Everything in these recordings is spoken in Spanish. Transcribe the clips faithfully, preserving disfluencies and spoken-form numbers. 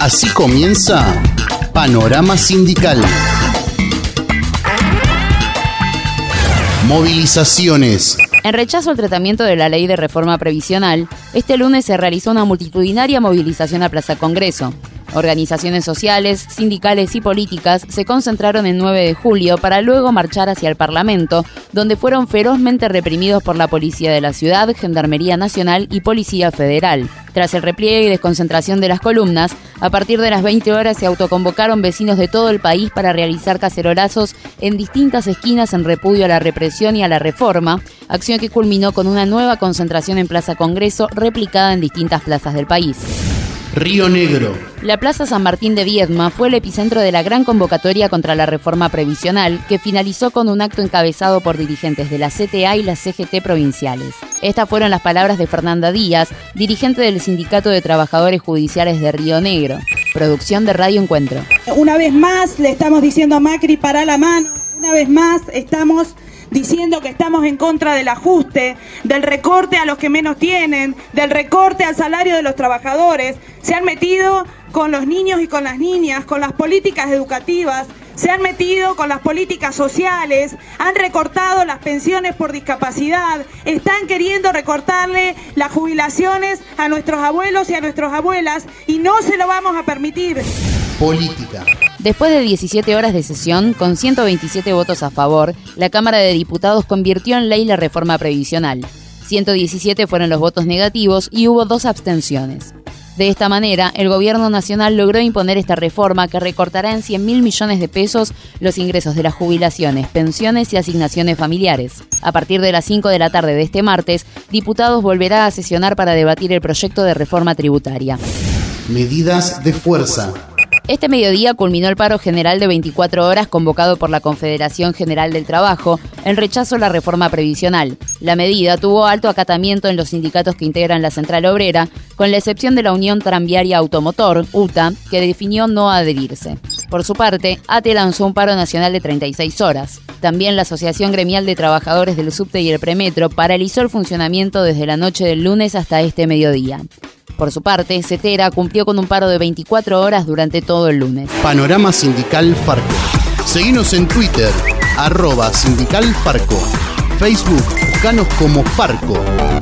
Así comienza Panorama Sindical. Movilizaciones. En rechazo al tratamiento de la ley de reforma previsional, este lunes se realizó una multitudinaria movilización a Plaza Congreso. Organizaciones sociales, sindicales y políticas se concentraron en nueve de julio para luego marchar hacia el Parlamento, donde fueron ferozmente reprimidos por la Policía de la Ciudad, Gendarmería Nacional y Policía Federal. Tras el repliegue y desconcentración de las columnas, a partir de las veinte horas se autoconvocaron vecinos de todo el país para realizar cacerolazos en distintas esquinas en repudio a la represión y a la reforma, acción que culminó con una nueva concentración en Plaza Congreso replicada en distintas plazas del país. Río Negro. La Plaza San Martín de Viedma fue el epicentro de la gran convocatoria contra la reforma previsional, que finalizó con un acto encabezado por dirigentes de la C T A y la C G T provinciales. Estas fueron las palabras de Fernanda Díaz, dirigente del Sindicato de Trabajadores Judiciales de Río Negro. Producción de Radio Encuentro. Una vez más le estamos diciendo a Macri, para la mano. Una vez más estamos diciendo que estamos en contra del ajuste, del recorte a los que menos tienen, del recorte al salario de los trabajadores. Se han metido con los niños y con las niñas, con las políticas educativas, se han metido con las políticas sociales, han recortado las pensiones por discapacidad, están queriendo recortarle las jubilaciones a nuestros abuelos y a nuestras abuelas, y no se lo vamos a permitir. Política. Después de diecisiete horas de sesión, con ciento veintisiete votos a favor, la Cámara de Diputados convirtió en ley la reforma previsional. ciento diecisiete fueron los votos negativos y hubo dos abstenciones. De esta manera, el gobierno nacional logró imponer esta reforma que recortará en cien mil millones de pesos los ingresos de las jubilaciones, pensiones y asignaciones familiares. A partir de las cinco de la tarde de este martes, Diputados volverá a sesionar para debatir el proyecto de reforma tributaria. Medidas de fuerza. Este mediodía culminó el paro general de veinticuatro horas convocado por la Confederación General del Trabajo en rechazo a la reforma previsional. La medida tuvo alto acatamiento en los sindicatos que integran la Central Obrera, con la excepción de la Unión Tranviaria Automotor, U T A, que definió no adherirse. Por su parte, A T E lanzó un paro nacional de treinta y seis horas. También la Asociación Gremial de Trabajadores del Subte y el Premetro paralizó el funcionamiento desde la noche del lunes hasta este mediodía. Por su parte, Cetera cumplió con un paro de veinticuatro horas durante todo el lunes. Panorama Sindical Farco. Seguinos en Twitter, arroba Sindical Farco. Facebook, buscanos como Farco.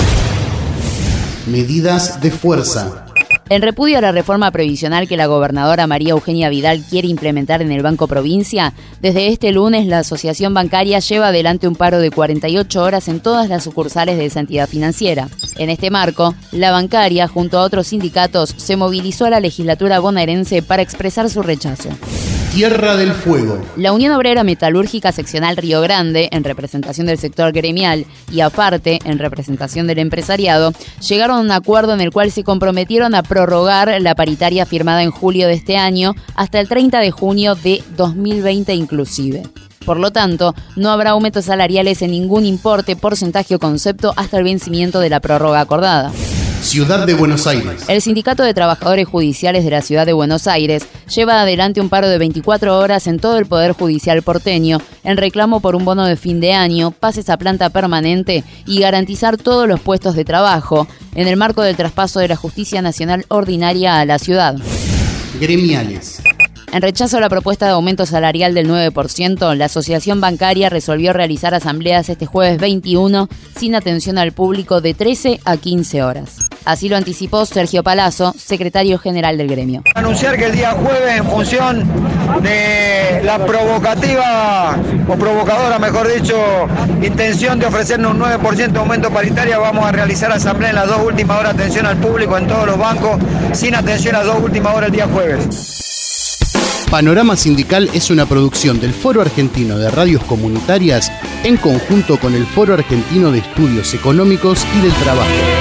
Medidas de fuerza. En repudio a la reforma previsional que la gobernadora María Eugenia Vidal quiere implementar en el Banco Provincia, desde este lunes la Asociación Bancaria lleva adelante un paro de cuarenta y ocho horas en todas las sucursales de esa entidad financiera. En este marco, la bancaria, junto a otros sindicatos, se movilizó a la legislatura bonaerense para expresar su rechazo. Tierra del Fuego. La Unión Obrera Metalúrgica Seccional Río Grande, en representación del sector gremial, y AFARTE, en representación del empresariado, llegaron a un acuerdo en el cual se comprometieron a prorrogar la paritaria firmada en julio de este año hasta el treinta de junio de dos mil veinte inclusive. Por lo tanto, no habrá aumentos salariales en ningún importe, porcentaje o concepto hasta el vencimiento de la prórroga acordada. Ciudad de Buenos Aires. El Sindicato de Trabajadores Judiciales de la Ciudad de Buenos Aires lleva adelante un paro de veinticuatro horas en todo el Poder Judicial porteño en reclamo por un bono de fin de año, pases a planta permanente y garantizar todos los puestos de trabajo en el marco del traspaso de la Justicia Nacional Ordinaria a la ciudad. Gremiales. En rechazo a la propuesta de aumento salarial del nueve por ciento, la Asociación Bancaria resolvió realizar asambleas este jueves veintiuno sin atención al público de trece a quince horas. Así lo anticipó Sergio Palazzo, secretario general del gremio. Anunciar que el día jueves, en función de la provocativa, o provocadora mejor dicho, intención de ofrecernos un nueve por ciento de aumento paritario, vamos a realizar asamblea en las dos últimas horas, atención al público en todos los bancos, sin atención a las dos últimas horas el día jueves. Panorama Sindical es una producción del Foro Argentino de Radios Comunitarias en conjunto con el Foro Argentino de Estudios Económicos y del Trabajo.